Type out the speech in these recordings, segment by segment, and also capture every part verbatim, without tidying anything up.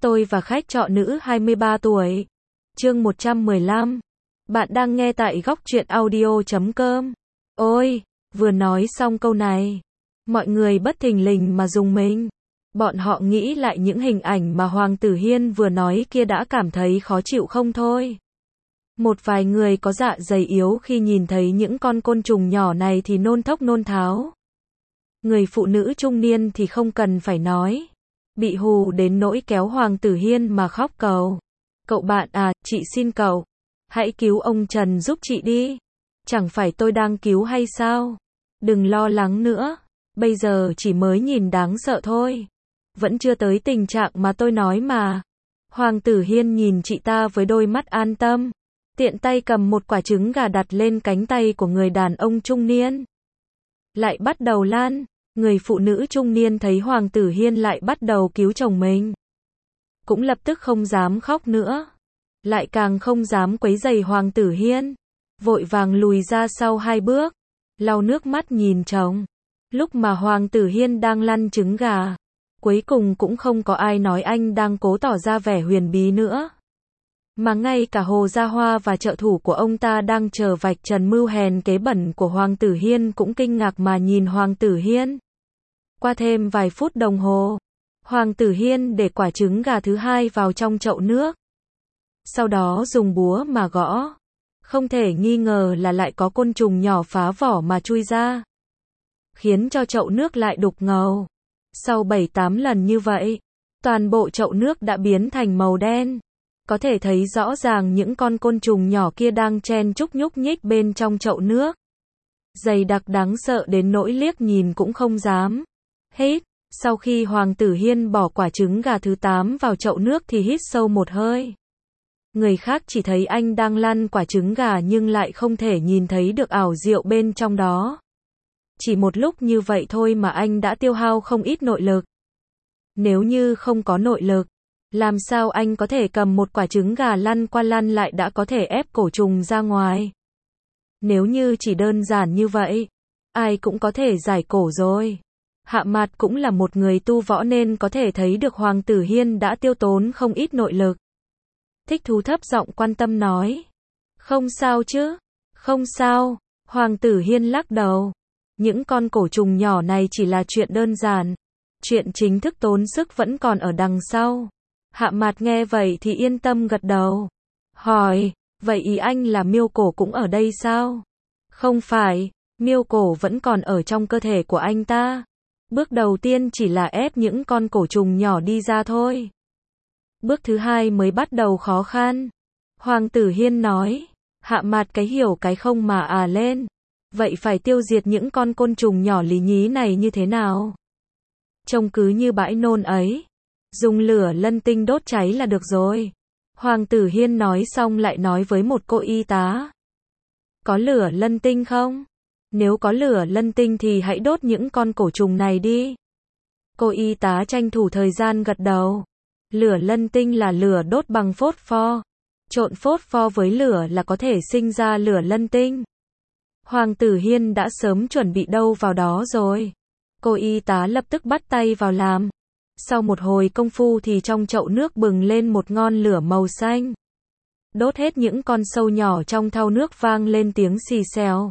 Tôi và khách trọ nữ hai mươi ba tuổi. Chương một trăm mười lăm. Bạn đang nghe tại góc truyện audio chấm com. Ôi, vừa nói xong câu này, mọi người bất thình lình mà rùng mình. Bọn họ nghĩ lại những hình ảnh mà Hoàng Tử Hiên vừa nói kia đã cảm thấy khó chịu không thôi. Một vài người có dạ dày yếu khi nhìn thấy những con côn trùng nhỏ này thì nôn thốc nôn tháo. Người phụ nữ trung niên thì không cần phải nói. Bị hù đến nỗi kéo Hoàng Tử Hiên mà khóc cầu. Cậu bạn à, chị xin cậu. Hãy cứu ông Trần giúp chị đi. Chẳng phải tôi đang cứu hay sao? Đừng lo lắng nữa. Bây giờ chỉ mới nhìn đáng sợ thôi. Vẫn chưa tới tình trạng mà tôi nói mà. Hoàng Tử Hiên nhìn chị ta với đôi mắt an tâm. Tiện tay cầm một quả trứng gà đặt lên cánh tay của người đàn ông trung niên. Lại bắt đầu lan. Người phụ nữ trung niên thấy Hoàng Tử Hiên lại bắt đầu cứu chồng mình. Cũng lập tức không dám khóc nữa. Lại càng không dám quấy rầy Hoàng Tử Hiên. Vội vàng lùi ra sau hai bước. Lau nước mắt nhìn chồng. Lúc mà Hoàng Tử Hiên đang lăn trứng gà. Cuối cùng cũng không có ai nói anh đang cố tỏ ra vẻ huyền bí nữa. Mà ngay cả Hồ Gia Hoa và trợ thủ của ông ta đang chờ vạch trần mưu hèn kế bẩn của Hoàng Tử Hiên cũng kinh ngạc mà nhìn Hoàng Tử Hiên. Qua thêm vài phút đồng hồ, Hoàng Tử Hiên để quả trứng gà thứ hai vào trong chậu nước. Sau đó dùng búa mà gõ. Không thể nghi ngờ là lại có côn trùng nhỏ phá vỏ mà chui ra. Khiến cho chậu nước lại đục ngầu. Sau bảy tám lần như vậy, toàn bộ chậu nước đã biến thành màu đen. Có thể thấy rõ ràng những con côn trùng nhỏ kia đang chen chúc nhúc nhích bên trong chậu nước. Dày đặc đáng sợ đến nỗi liếc nhìn cũng không dám. Hít, sau khi Hoàng Tử Hiên bỏ quả trứng gà thứ tám vào chậu nước thì hít sâu một hơi. Người khác chỉ thấy anh đang lăn quả trứng gà nhưng lại không thể nhìn thấy được ảo diệu bên trong đó. Chỉ một lúc như vậy thôi mà anh đã tiêu hao không ít nội lực. Nếu như không có nội lực, làm sao anh có thể cầm một quả trứng gà lăn qua lăn lại đã có thể ép cổ trùng ra ngoài? Nếu như chỉ đơn giản như vậy, ai cũng có thể giải cổ rồi. Hạ Mạt cũng là một người tu võ nên có thể thấy được Hoàng Tử Hiên đã tiêu tốn không ít nội lực. Thích Thú thấp giọng quan tâm nói. Không sao chứ? Không sao. Hoàng Tử Hiên lắc đầu. Những con cổ trùng nhỏ này chỉ là chuyện đơn giản. Chuyện chính thức tốn sức vẫn còn ở đằng sau. Hạ Mạt nghe vậy thì yên tâm gật đầu. Hỏi, vậy ý anh là miêu cổ cũng ở đây sao? Không phải, miêu cổ vẫn còn ở trong cơ thể của anh ta. Bước đầu tiên chỉ là ép những con cổ trùng nhỏ đi ra thôi. Bước thứ hai mới bắt đầu khó khăn. Hoàng Tử Hiên nói. Hạ Mạt cái hiểu cái không mà à lên. Vậy phải tiêu diệt những con côn trùng nhỏ lý nhí này như thế nào? Trông cứ như bãi nôn ấy. Dùng lửa lân tinh đốt cháy là được rồi. Hoàng Tử Hiên nói xong lại nói với một cô y tá. Có lửa lân tinh không? Nếu có lửa lân tinh thì hãy đốt những con cổ trùng này đi. Cô y tá tranh thủ thời gian gật đầu. Lửa lân tinh là lửa đốt bằng phốt pho. Trộn phốt pho với lửa là có thể sinh ra lửa lân tinh. Hoàng Tử Hiên đã sớm chuẩn bị đâu vào đó rồi. Cô y tá lập tức bắt tay vào làm. Sau một hồi công phu thì trong chậu nước bừng lên một ngọn lửa màu xanh. Đốt hết những con sâu nhỏ trong thau nước vang lên tiếng xì xèo.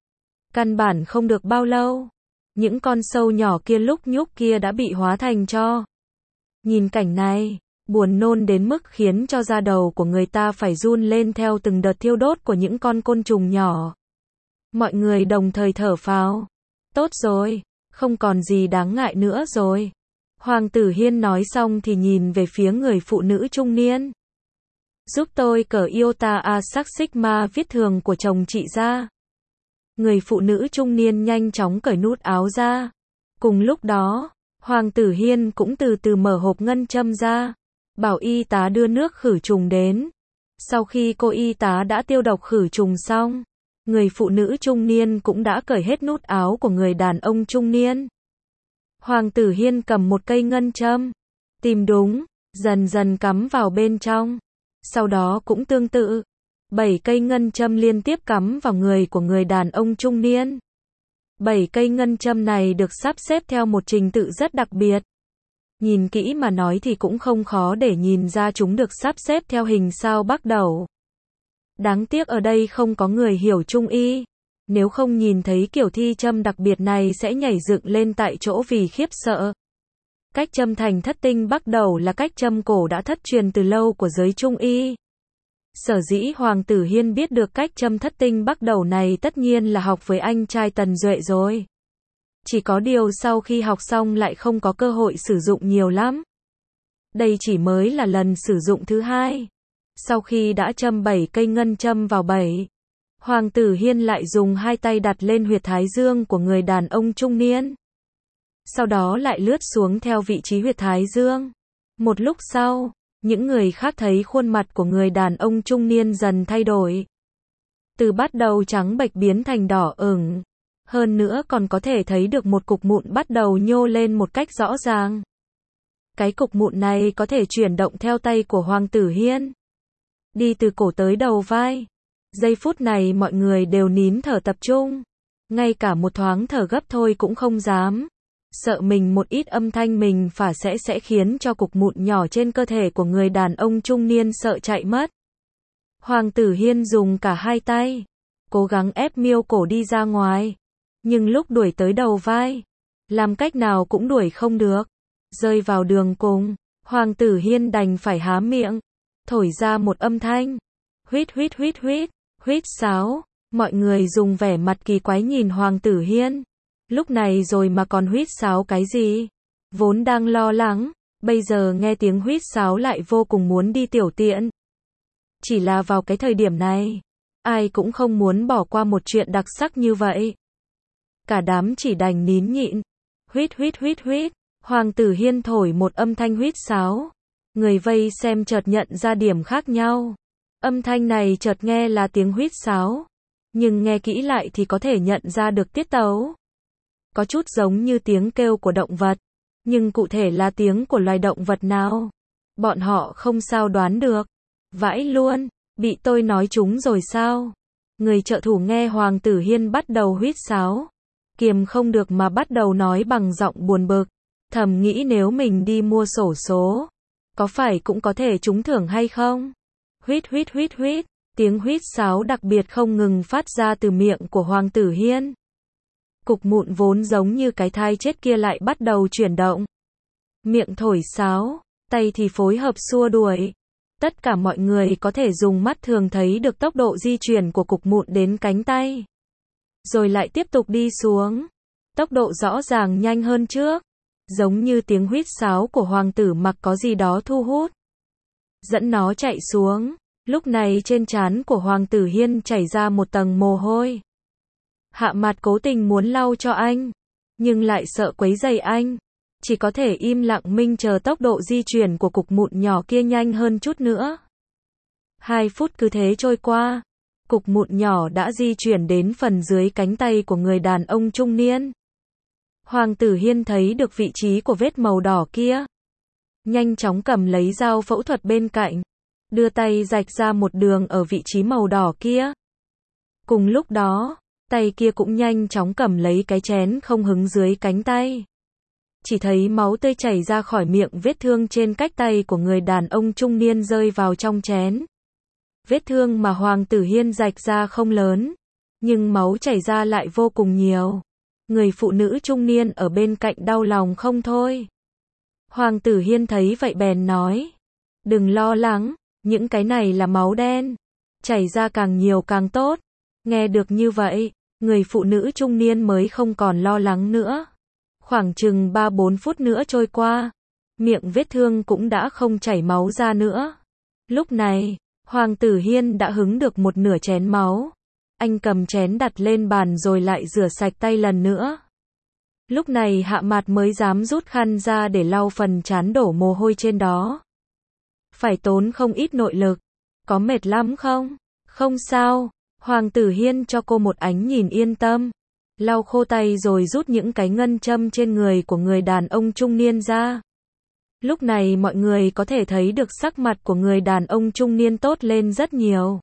Căn bản không được bao lâu. Những con sâu nhỏ kia lúc nhúc kia đã bị hóa thành tro. Nhìn cảnh này, buồn nôn đến mức khiến cho da đầu của người ta phải run lên theo từng đợt thiêu đốt của những con côn trùng nhỏ. Mọi người đồng thời thở phào. Tốt rồi, không còn gì đáng ngại nữa rồi. Hoàng Tử Hiên nói xong thì nhìn về phía người phụ nữ trung niên. Giúp tôi cởi iota a sắc sigma viết thường của chồng chị ra. Người phụ nữ trung niên nhanh chóng cởi nút áo ra. Cùng lúc đó, Hoàng Tử Hiên cũng từ từ mở hộp ngân châm ra. Bảo y tá đưa nước khử trùng đến. Sau khi cô y tá đã tiêu độc khử trùng xong, người phụ nữ trung niên cũng đã cởi hết nút áo của người đàn ông trung niên. Hoàng Tử Hiên cầm một cây ngân châm, tìm đúng, dần dần cắm vào bên trong. Sau đó cũng tương tự, bảy cây ngân châm liên tiếp cắm vào người của người đàn ông trung niên. Bảy cây ngân châm này được sắp xếp theo một trình tự rất đặc biệt. Nhìn kỹ mà nói thì cũng không khó để nhìn ra chúng được sắp xếp theo hình sao bắc斗. Đáng tiếc ở đây không có người hiểu Trung y. Nếu không nhìn thấy kiểu thi châm đặc biệt này sẽ nhảy dựng lên tại chỗ vì khiếp sợ. Cách châm thành thất tinh bắc斗là cách châm cổ đã thất truyền từ lâu của giới Trung y. Sở dĩ Hoàng tử Hiên biết được cách châm thất tinh bắc斗này tất nhiên là học với anh trai Tần Duệ rồi. Chỉ có điều sau khi học xong lại không có cơ hội sử dụng nhiều lắm. Đây chỉ mới là lần sử dụng thứ hai. Sau khi đã châm bảy cây ngân châm vào bảy, Hoàng tử Hiên lại dùng hai tay đặt lên huyệt thái dương của người đàn ông trung niên. Sau đó lại lướt xuống theo vị trí huyệt thái dương. Một lúc sau, những người khác thấy khuôn mặt của người đàn ông trung niên dần thay đổi. Từ bắt đầu trắng bệch biến thành đỏ ửng. Hơn nữa còn có thể thấy được một cục mụn bắt đầu nhô lên một cách rõ ràng. Cái cục mụn này có thể chuyển động theo tay của Hoàng tử Hiên. Đi từ cổ tới đầu vai. Giây phút này mọi người đều nín thở tập trung. Ngay cả một thoáng thở gấp thôi cũng không dám. Sợ mình một ít âm thanh mình phả sẽ sẽ khiến cho cục mụn nhỏ trên cơ thể của người đàn ông trung niên sợ chạy mất. Hoàng tử Hiên dùng cả hai tay, cố gắng ép miêu cổ đi ra ngoài. Nhưng lúc đuổi tới đầu vai, làm cách nào cũng đuổi không được. Rơi vào đường cùng, Hoàng tử Hiên đành phải há miệng, thổi ra một âm thanh. Huýt huýt huýt huýt, huýt sáo. Mọi người dùng vẻ mặt kỳ quái nhìn Hoàng tử Hiên. Lúc này rồi mà còn huýt sáo cái gì? Vốn đang lo lắng, bây giờ nghe tiếng huýt sáo lại vô cùng muốn đi tiểu tiện. Chỉ là vào cái thời điểm này, ai cũng không muốn bỏ qua một chuyện đặc sắc như vậy. Cả đám chỉ đành nín nhịn. Huýt huýt huýt huýt, Hoàng tử Hiên thổi một âm thanh huýt sáo. Người vây xem chợt nhận ra điểm khác nhau. Âm thanh này chợt nghe là tiếng huýt sáo, nhưng nghe kỹ lại thì có thể nhận ra được tiết tấu. Có chút giống như tiếng kêu của động vật, nhưng cụ thể là tiếng của loài động vật nào, bọn họ không sao đoán được. Vãi luôn, bị tôi nói trúng rồi sao? Người trợ thủ nghe Hoàng tử Hiên bắt đầu huýt sáo, kiềm không được mà bắt đầu nói bằng giọng buồn bực, thầm nghĩ nếu mình đi mua xổ số, có phải cũng có thể trúng thưởng hay không? Huýt huýt huýt huýt, tiếng huýt sáo đặc biệt không ngừng phát ra từ miệng của Hoàng tử Hiên. Cục mụn vốn giống như cái thai chết kia lại bắt đầu chuyển động. Miệng thổi sáo, tay thì phối hợp xua đuổi. Tất cả mọi người có thể dùng mắt thường thấy được tốc độ di chuyển của cục mụn đến cánh tay. Rồi lại tiếp tục đi xuống. Tốc độ rõ ràng nhanh hơn trước. Giống như tiếng huýt sáo của Hoàng tử Mặc có gì đó thu hút. Dẫn nó chạy xuống. Lúc này trên trán của Hoàng tử Hiên chảy ra một tầng mồ hôi. Hạ Mạt cố tình muốn lau cho anh, nhưng lại sợ quấy rầy anh. Chỉ có thể im lặng minh chờ tốc độ di chuyển của cục mụn nhỏ kia nhanh hơn chút nữa. Hai phút cứ thế trôi qua. Cục mụn nhỏ đã di chuyển đến phần dưới cánh tay của người đàn ông trung niên. Hoàng tử Hiên thấy được vị trí của vết màu đỏ kia. Nhanh chóng cầm lấy dao phẫu thuật bên cạnh. Đưa tay rạch ra một đường ở vị trí màu đỏ kia. Cùng lúc đó, tay kia cũng nhanh chóng cầm lấy cái chén không hứng dưới cánh tay. Chỉ thấy máu tươi chảy ra khỏi miệng vết thương trên cách tay của người đàn ông trung niên rơi vào trong chén. Vết thương mà Hoàng tử Hiên rạch ra không lớn, nhưng máu chảy ra lại vô cùng nhiều. Người phụ nữ trung niên ở bên cạnh đau lòng không thôi. Hoàng tử Hiên thấy vậy bèn nói, đừng lo lắng, những cái này là máu đen, chảy ra càng nhiều càng tốt. Nghe được như vậy, người phụ nữ trung niên mới không còn lo lắng nữa. Khoảng chừng ba bốn phút nữa trôi qua, miệng vết thương cũng đã không chảy máu ra nữa. Lúc này, Hoàng tử Hiên đã hứng được một nửa chén máu. Anh cầm chén đặt lên bàn rồi lại rửa sạch tay lần nữa. Lúc này Hạ Mạt mới dám rút khăn ra để lau phần trán đổ mồ hôi trên đó. Phải tốn không ít nội lực. Có mệt lắm không? Không sao. Hoàng tử Hiên cho cô một ánh nhìn yên tâm. Lau khô tay rồi rút những cái ngân châm trên người của người đàn ông trung niên ra. Lúc này mọi người có thể thấy được sắc mặt của người đàn ông trung niên tốt lên rất nhiều.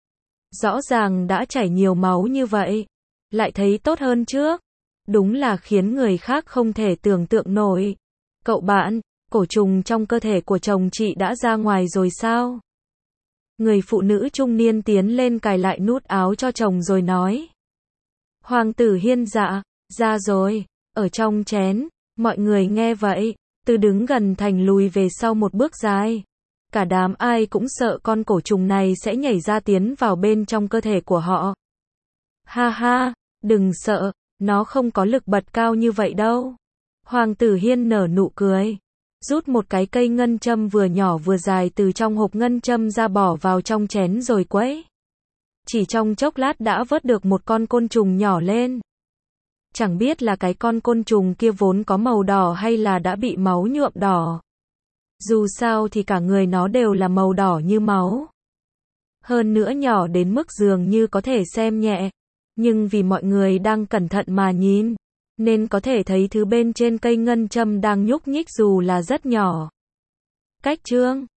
Rõ ràng đã chảy nhiều máu như vậy, lại thấy tốt hơn trước. Đúng là khiến người khác không thể tưởng tượng nổi. Cậu bạn, cổ trùng trong cơ thể của chồng chị đã ra ngoài rồi sao? Người phụ nữ trung niên tiến lên cài lại nút áo cho chồng rồi nói. Hoàng tử Hiên dạ, ra rồi, ở trong chén. Mọi người nghe vậy, từ đứng gần thành lùi về sau một bước dài. Cả đám ai cũng sợ con cổ trùng này sẽ nhảy ra tiến vào bên trong cơ thể của họ. Ha ha, đừng sợ, nó không có lực bật cao như vậy đâu. Hoàng tử Hiên nở nụ cười, rút một cái cây ngân châm vừa nhỏ vừa dài từ trong hộp ngân châm ra bỏ vào trong chén rồi quấy. Chỉ trong chốc lát đã vớt được một con côn trùng nhỏ lên. Chẳng biết là cái con côn trùng kia vốn có màu đỏ hay là đã bị máu nhuộm đỏ. Dù sao thì cả người nó đều là màu đỏ như máu. Hơn nữa nhỏ đến mức dường như có thể xem nhẹ. Nhưng vì mọi người đang cẩn thận mà nhìn, nên có thể thấy thứ bên trên cây ngân châm đang nhúc nhích dù là rất nhỏ. Cách chương